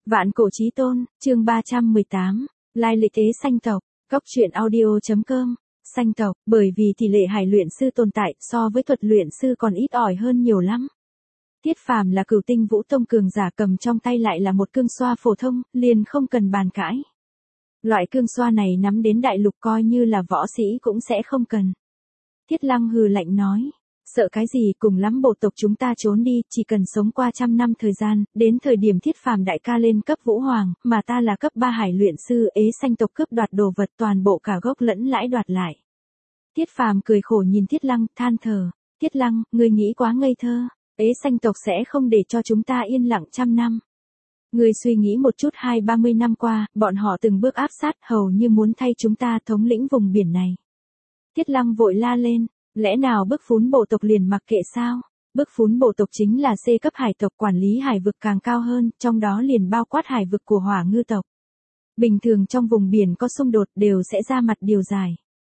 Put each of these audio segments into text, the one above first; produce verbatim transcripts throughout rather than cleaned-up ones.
Vạn cổ chí tôn, chương ba trăm mười tám, lai lịch ế xanh tộc, góc truyện audio.com, xanh tộc, bởi vì tỷ lệ hải luyện sư tồn tại so với thuật luyện sư còn ít ỏi hơn nhiều lắm. Tiết Phàm là cửu tinh vũ tông cường giả, cầm trong tay lại là một cương xoa phổ thông, liền không cần bàn cãi. Loại cương xoa này nắm đến đại lục coi như là võ sĩ cũng sẽ không cần. Thiết Lăng hừ lạnh nói. Sợ cái gì, cùng lắm bộ tộc chúng ta trốn đi, chỉ cần sống qua trăm năm thời gian, đến thời điểm Thiết Phàm đại ca lên cấp vũ hoàng, mà ta là cấp ba hải luyện sư, ế xanh tộc cướp đoạt đồ vật toàn bộ cả gốc lẫn lãi đoạt lại. Thiết Phàm cười khổ nhìn Thiết Lăng, than thở, Thiết Lăng, ngươi nghĩ quá ngây thơ, ế xanh tộc sẽ không để cho chúng ta yên lặng trăm năm. Ngươi suy nghĩ một chút, hai ba mươi năm qua, bọn họ từng bước áp sát, hầu như muốn thay chúng ta thống lĩnh vùng biển này. Thiết Lăng vội la lên. Lẽ nào bức phún bộ tộc liền mặc kệ sao? Bức phún bộ tộc chính là C cấp hải tộc, quản lý hải vực càng cao hơn, trong đó liền bao quát hải vực của hỏa ngư tộc. Bình thường trong vùng biển có xung đột đều sẽ ra mặt điều giải.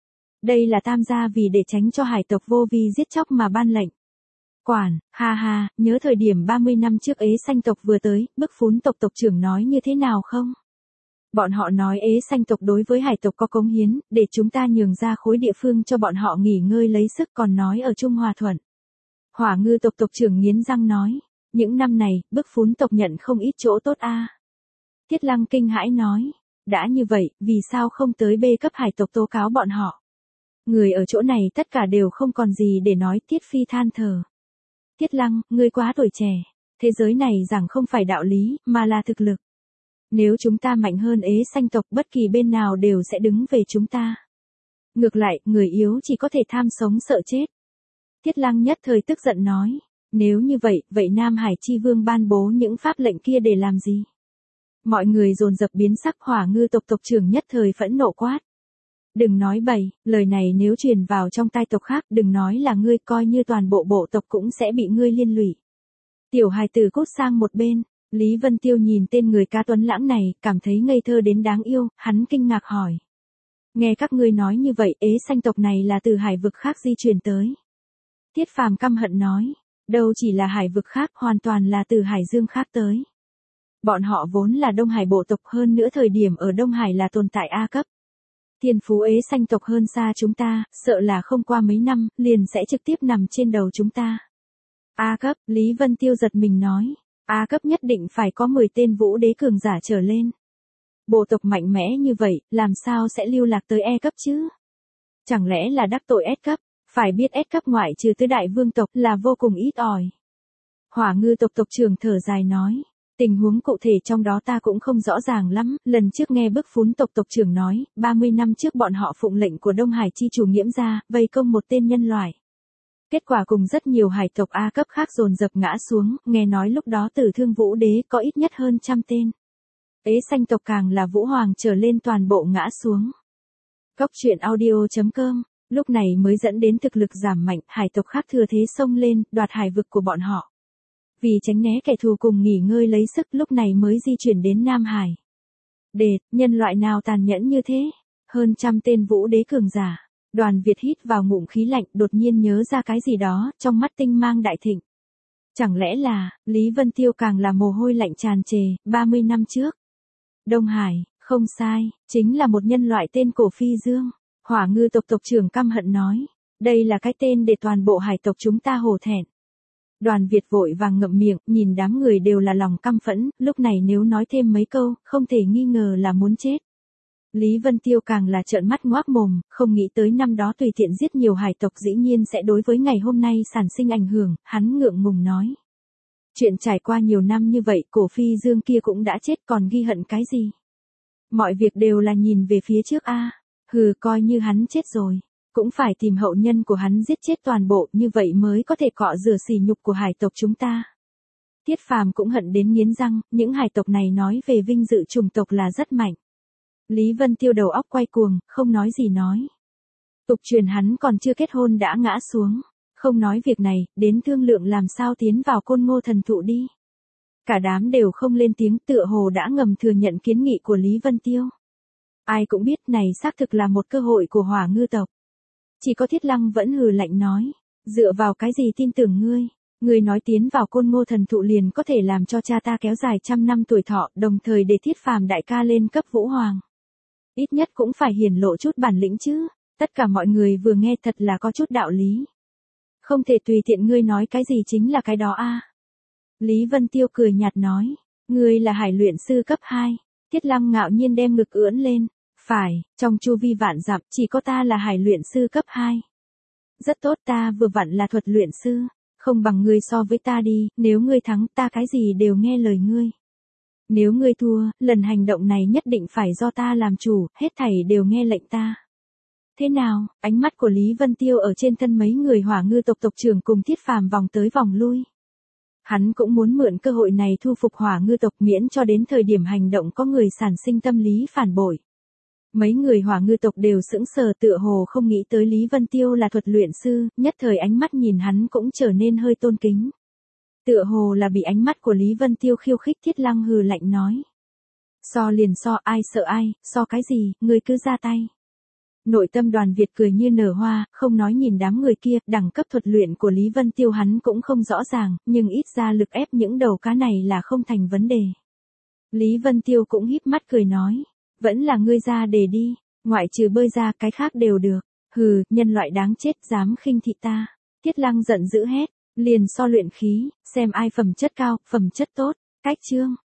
Đây là tam gia vì để tránh cho hải tộc vô vi giết chóc mà ban lệnh. Quản, ha ha, nhớ thời điểm ba mươi năm trước ế xanh tộc vừa tới, bức phún tộc tộc trưởng nói như thế nào không? Bọn họ nói ế xanh tộc đối với hải tộc có cống hiến, để chúng ta nhường ra khối địa phương cho bọn họ nghỉ ngơi lấy sức, còn nói ở Trung Hòa Thuận. Hỏa ngư tộc tộc trưởng nghiến răng nói, những năm này, bức phún tộc nhận không ít chỗ tốt a. À. Thiết Lăng kinh hãi nói, đã như vậy, vì sao không tới B cấp hải tộc tố cáo bọn họ? Người ở chỗ này tất cả đều không còn gì để nói, Thiết Phi than thở. Thiết Lăng, ngươi quá tuổi trẻ, thế giới này rằng không phải đạo lý, mà là thực lực. Nếu chúng ta mạnh hơn ế xanh tộc, bất kỳ bên nào đều sẽ đứng về chúng ta. Ngược lại, người yếu chỉ có thể tham sống sợ chết. Thiết Lăng nhất thời tức giận nói, nếu như vậy, vậy Nam Hải Chi Vương ban bố những pháp lệnh kia để làm gì? Mọi người dồn dập biến sắc, hỏa ngư tộc tộc trưởng nhất thời phẫn nộ quát. Đừng nói bậy, lời này nếu truyền vào trong tai tộc khác, đừng nói là ngươi, coi như toàn bộ bộ tộc cũng sẽ bị ngươi liên lụy. Tiểu hài tử cút sang một bên. Lý Vân Tiêu nhìn tên người ca tuấn lãng này, cảm thấy ngây thơ đến đáng yêu, hắn kinh ngạc hỏi. Nghe các ngươi nói như vậy, ế xanh tộc này là từ hải vực khác di chuyển tới. Tiết Phàm căm hận nói, đâu chỉ là hải vực khác, hoàn toàn là từ hải dương khác tới. Bọn họ vốn là Đông Hải bộ tộc, hơn nữa thời điểm ở Đông Hải là tồn tại A cấp. Thiên phú ế xanh tộc hơn xa chúng ta, sợ là không qua mấy năm, liền sẽ trực tiếp nằm trên đầu chúng ta. A cấp, Lý Vân Tiêu giật mình nói. A cấp nhất định phải có mười tên vũ đế cường giả trở lên. Bộ tộc mạnh mẽ như vậy, làm sao sẽ lưu lạc tới E cấp chứ? Chẳng lẽ là đắc tội S cấp? Phải biết S cấp ngoại trừ tứ đại vương tộc là vô cùng ít ỏi. Hỏa ngư tộc tộc trưởng thở dài nói, tình huống cụ thể trong đó ta cũng không rõ ràng lắm, lần trước nghe bức phún tộc tộc trưởng nói, ba mươi năm trước bọn họ phụng lệnh của Đông Hải chi chủ Nghiễm gia, vây công một tên nhân loại. Kết quả cùng rất nhiều hải tộc A cấp khác dồn dập ngã xuống, nghe nói lúc đó tử thương vũ đế có ít nhất hơn trăm tên. Ế xanh tộc càng là vũ hoàng trở lên toàn bộ ngã xuống. Góc truyện audio.com, lúc này mới dẫn đến thực lực giảm mạnh, hải tộc khác thừa thế xông lên, đoạt hải vực của bọn họ. Vì tránh né kẻ thù cùng nghỉ ngơi lấy sức, lúc này mới di chuyển đến Nam Hải. Đệt, nhân loại nào tàn nhẫn như thế? Hơn trăm tên vũ đế cường giả. Đoàn Việt hít vào ngụm khí lạnh, đột nhiên nhớ ra cái gì đó, trong mắt tinh mang đại thịnh. Chẳng lẽ là, Lý Vân Tiêu càng là mồ hôi lạnh tràn trề, ba mươi năm trước. Đông Hải, không sai, chính là một nhân loại tên Cổ Phi Dương. Hỏa ngư tộc tộc trưởng căm hận nói, đây là cái tên để toàn bộ hải tộc chúng ta hổ thẹn. Đoàn Việt vội vàng ngậm miệng, nhìn đám người đều là lòng căm phẫn, lúc này nếu nói thêm mấy câu, không thể nghi ngờ là muốn chết. Lý Vân Tiêu càng là trợn mắt ngoác mồm, không nghĩ tới năm đó tùy tiện giết nhiều hải tộc dĩ nhiên sẽ đối với ngày hôm nay sản sinh ảnh hưởng, hắn ngượng ngùng nói. Chuyện trải qua nhiều năm như vậy, Cổ Phi Dương kia cũng đã chết, còn ghi hận cái gì? Mọi việc đều là nhìn về phía trước a. À. Hừ, coi như hắn chết rồi, cũng phải tìm hậu nhân của hắn giết chết toàn bộ, như vậy mới có thể cọ rửa sỉ nhục của hải tộc chúng ta. Tiết Phàm cũng hận đến nghiến răng, những hải tộc này nói về vinh dự chủng tộc là rất mạnh. Lý Vân Tiêu đầu óc quay cuồng, không nói gì nói. Tục truyền hắn còn chưa kết hôn đã ngã xuống, không nói việc này, đến thương lượng làm sao tiến vào Côn Ngô thần thụ đi. Cả đám đều không lên tiếng, tựa hồ đã ngầm thừa nhận kiến nghị của Lý Vân Tiêu. Ai cũng biết này xác thực là một cơ hội của hỏa ngư tộc. Chỉ có Thiết Lăng vẫn hừ lạnh nói, dựa vào cái gì tin tưởng ngươi, Ngươi nói tiến vào Côn Ngô thần thụ liền có thể làm cho cha ta kéo dài trăm năm tuổi thọ, đồng thời để Thiết Phàm đại ca lên cấp vũ hoàng. Ít nhất cũng phải hiển lộ chút bản lĩnh chứ. Tất cả mọi người vừa nghe thật là có chút đạo lý. Không thể tùy tiện ngươi nói cái gì chính là cái đó a. Lý Vân Tiêu cười nhạt nói, ngươi là hải luyện sư cấp hai. Thiết Lăng ngạo nhiên đem ngực ưỡn lên, phải, trong chu vi vạn dặm chỉ có ta là hải luyện sư cấp hai. Rất tốt, ta vừa vặn là thuật luyện sư, không bằng ngươi so với ta đi, nếu ngươi thắng ta cái gì đều nghe lời ngươi. Nếu ngươi thua, lần hành động này nhất định phải do ta làm chủ, hết thảy đều nghe lệnh ta. Thế nào, ánh mắt của Lý Vân Tiêu ở trên thân mấy người Hỏa Ngư tộc tộc trưởng cùng Thiết Phàm vòng tới vòng lui. Hắn cũng muốn mượn cơ hội này thu phục Hỏa Ngư tộc, miễn cho đến thời điểm hành động có người sản sinh tâm lý phản bội. Mấy người Hỏa Ngư tộc đều sững sờ, tựa hồ không nghĩ tới Lý Vân Tiêu là thuật luyện sư, nhất thời ánh mắt nhìn hắn cũng trở nên hơi tôn kính. Tựa hồ là bị ánh mắt của Lý Vân Tiêu khiêu khích. Thiết Lăng hừ lạnh nói. So liền so, ai sợ ai, so cái gì, ngươi cứ ra tay. Nội tâm Đoàn Việt cười như nở hoa, không nói nhìn đám người kia, đẳng cấp thuật luyện của Lý Vân Tiêu hắn cũng không rõ ràng, nhưng ít ra lực ép những đầu cá này là không thành vấn đề. Lý Vân Tiêu cũng híp mắt cười nói, vẫn là ngươi ra đề đi, ngoại trừ bơi ra cái khác đều được. Hừ, nhân loại đáng chết dám khinh thị ta. Thiết Lăng giận dữ hét, liền so luyện khí, xem ai phẩm chất cao, phẩm chất tốt. Cách chương